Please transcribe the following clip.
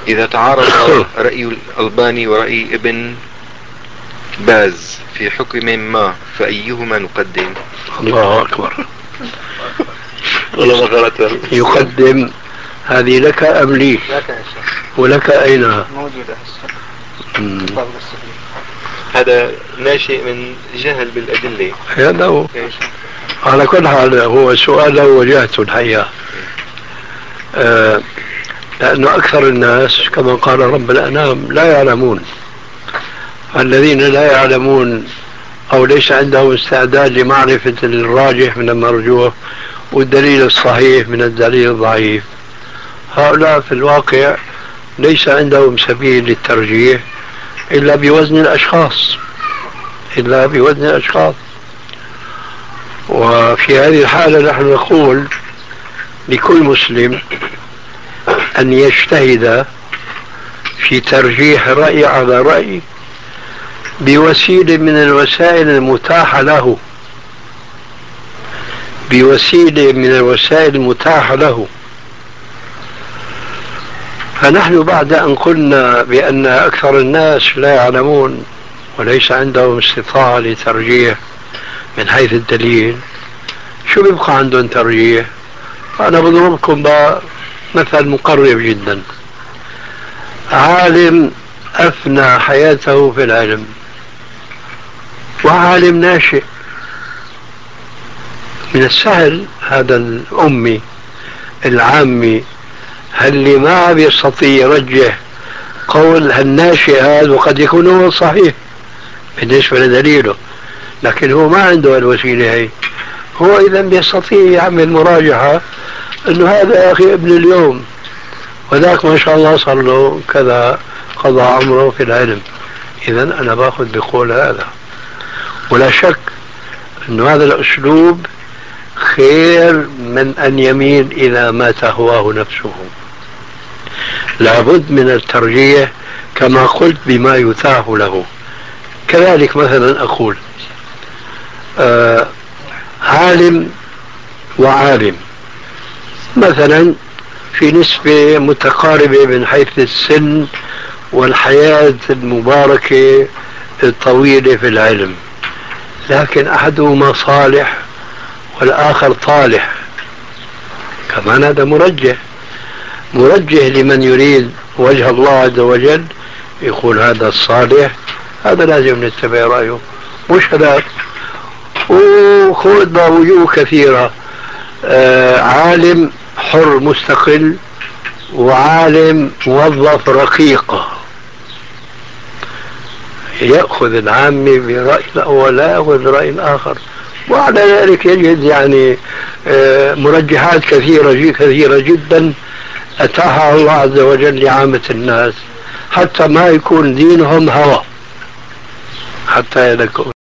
إذا تعارض رأي الألباني ورأي ابن باز في حكم ما فأيهما نقدم؟ الله أكبر. يقدم هذه لك أم لي؟ ولك أين؟ موجودة. هذا ناشئ من جهل بالأدلة. هذا هو. على كل حال هو سؤال له وجهته الحقيقة، لأنه أكثر الناس كما قال رب الأنام لا يعلمون. الذين لا يعلمون أو ليس عندهم استعداد لمعرفة الراجح من المرجوح والدليل الصحيح من الدليل الضعيف، هؤلاء في الواقع ليس عندهم سبيل للترجيح إلا بوزن الأشخاص. وفي هذه الحالة نحن نقول لكل مسلم أن يجتهد في ترجيح رأي على رأي بوسيلة من الوسائل المتاحة له. فنحن بعد أن قلنا بأن أكثر الناس لا يعلمون وليس عندهم استطاعة لترجيح من حيث الدليل، شو بيبقى عندهم ترجيح؟ أنا بضربكم مثل مقرب جدا. عالم أفنى حياته في العلم وعالم ناشئ، من السهل هذا الأمي العامي اللي ما بيستطيع يرجح قول الناشئ هذا، وقد يكون هو صحيح بالنسبة لدليله، لكن هو ما عنده الوسيلة هي. هو إذا بيستطيع يعمل مراجعة إنه هذا يا أخي ابن اليوم وذاك ما شاء الله صار له كذا قضى عمره في العلم، إذا أنا باخذ بقول هذا. ولا شك إنه هذا الأسلوب خير من أن يميل إلى ما تهواه نفسه. لابد من الترجيح كما قلت بما يتاح له. كذلك مثلا أقول عالم وعالم مثلا في نسبة متقاربة من حيث السن والحياة المباركة الطويلة في العلم، لكن أحدهما صالح والآخر طالح، كمان هذا مرجح لمن يريد وجه الله عز وجل، يقول هذا الصالح هذا لازم نتبع رأيه مش هذاك. وخذ وجوه كثيرة، عالم حر مستقل وعالم موظف رقيق، يأخذ العامي برأي الأول لا يأخذ رأي الآخر. وعلى ذلك يجد يعني مرجحات كثيرة جدا أتاحها الله عز وجل لعامة الناس، حتى ما يكون دينهم هوى، حتى يكون